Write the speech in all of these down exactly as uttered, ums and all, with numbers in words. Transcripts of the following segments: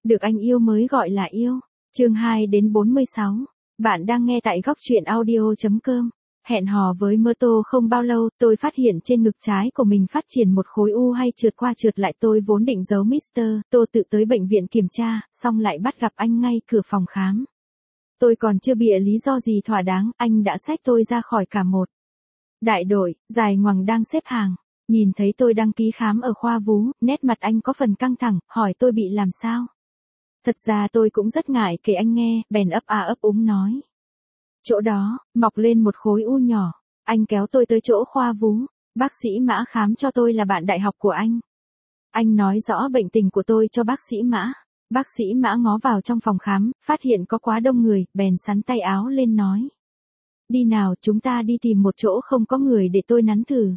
Được anh yêu mới gọi là yêu. Chương hai đến bốn mươi sáu. Bạn đang nghe tại góc truyện audio chấm com. Hẹn hò với Mơ Tô không bao lâu, tôi phát hiện trên ngực trái của mình phát triển một khối u hay trượt qua trượt lại. Tôi vốn định giấu mít tơ Tô tự tới bệnh viện kiểm tra, xong lại bắt gặp anh ngay cửa phòng khám. Tôi còn chưa bịa lý do gì thỏa đáng, anh đã xách tôi ra khỏi cả một đại đội, dài ngoằng đang xếp hàng. Nhìn thấy tôi đăng ký khám ở khoa vú, nét mặt anh có phần căng thẳng, hỏi tôi bị làm sao. Thật ra tôi cũng rất ngại kể anh nghe, bèn ấp a ấp úng nói. Chỗ đó, mọc lên một khối u nhỏ. Anh kéo tôi tới chỗ khoa vú. Bác sĩ Mã khám cho tôi là bạn đại học của anh. Anh nói rõ bệnh tình của tôi cho bác sĩ Mã. Bác sĩ Mã ngó vào trong phòng khám, phát hiện có quá đông người, bèn xắn tay áo lên nói. Đi nào, chúng ta đi tìm một chỗ không có người để tôi nắn thử.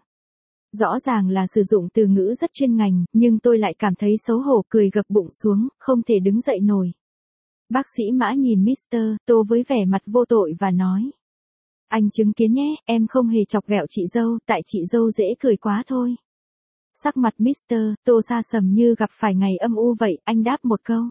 Rõ ràng là sử dụng từ ngữ rất chuyên ngành, nhưng tôi lại cảm thấy xấu hổ, cười gập bụng xuống, không thể đứng dậy nổi. Bác sĩ Mã nhìn mít tơ Tô với vẻ mặt vô tội và nói. Anh chứng kiến nhé, em không hề chọc ghẹo chị dâu, tại chị dâu dễ cười quá thôi. Sắc mặt mít tơ Tô sa sầm như gặp phải ngày âm u vậy, anh đáp một câu.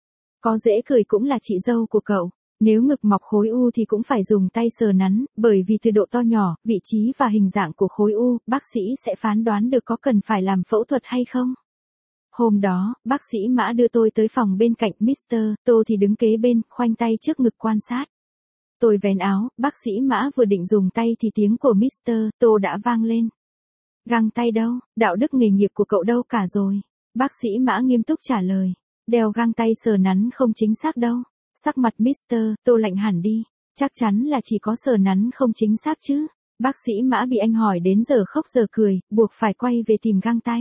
Có dễ cười cũng là chị dâu của cậu. Nếu ngực mọc khối u thì cũng phải dùng tay sờ nắn, bởi vì từ độ to nhỏ, vị trí và hình dạng của khối u, bác sĩ sẽ phán đoán được có cần phải làm phẫu thuật hay không. Hôm đó, bác sĩ Mã đưa tôi tới phòng bên cạnh mít tơ Tô thì đứng kế bên, khoanh tay trước ngực quan sát. Tôi vén áo, bác sĩ Mã vừa định dùng tay thì tiếng của mít tơ Tô đã vang lên. Găng tay đâu, đạo đức nghề nghiệp của cậu đâu cả rồi. Bác sĩ Mã nghiêm túc trả lời. Đeo găng tay sờ nắn không chính xác đâu. Sắc mặt mít tơ Tô lạnh hẳn đi. Chắc chắn là chỉ có sờ nắn không chính xác chứ. Bác sĩ Mã bị anh hỏi đến giờ khóc giờ cười, buộc phải quay về tìm găng tay.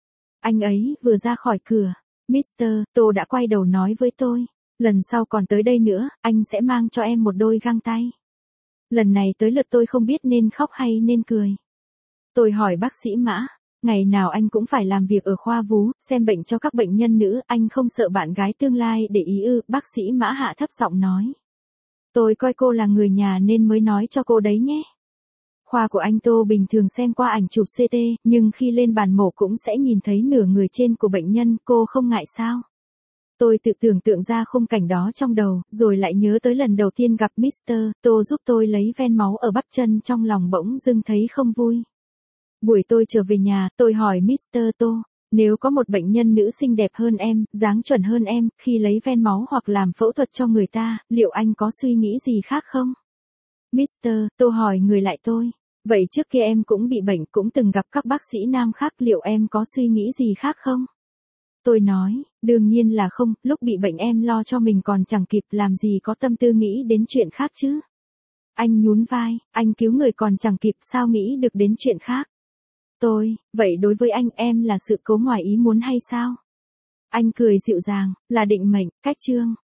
Anh ấy vừa ra khỏi cửa, mít tơ Tô đã quay đầu nói với tôi. Lần sau còn tới đây nữa, anh sẽ mang cho em một đôi găng tay. Lần này tới lượt tôi không biết nên khóc hay nên cười. Tôi hỏi bác sĩ Mã, ngày nào anh cũng phải làm việc ở khoa vú, xem bệnh cho các bệnh nhân nữ, anh không sợ bạn gái tương lai để ý ư? Bác sĩ Mã hạ thấp giọng nói. Tôi coi cô là người nhà nên mới nói cho cô đấy nhé. Khoa của anh Tô bình thường xem qua ảnh chụp xê tê, nhưng khi lên bàn mổ cũng sẽ nhìn thấy nửa người trên của bệnh nhân, cô không ngại sao? Tôi tự tưởng tượng ra khung cảnh đó trong đầu, rồi lại nhớ tới lần đầu tiên gặp mít tơ Tô giúp tôi lấy ven máu ở bắp chân, trong lòng bỗng dưng thấy không vui. Buổi tôi trở về nhà, tôi hỏi mít tơ Tô, nếu có một bệnh nhân nữ xinh đẹp hơn em, dáng chuẩn hơn em, khi lấy ven máu hoặc làm phẫu thuật cho người ta, liệu anh có suy nghĩ gì khác không? mít tơ Tô hỏi người lại tôi. Vậy trước kia em cũng bị bệnh, cũng từng gặp các bác sĩ nam khác, liệu em có suy nghĩ gì khác không? Tôi nói, đương nhiên là không, lúc bị bệnh em lo cho mình còn chẳng kịp, làm gì có tâm tư nghĩ đến chuyện khác chứ. Anh nhún vai, anh cứu người còn chẳng kịp, sao nghĩ được đến chuyện khác. Tôi, vậy đối với anh em là sự cố ngoài ý muốn hay sao? Anh cười dịu dàng, là định mệnh, cách chương.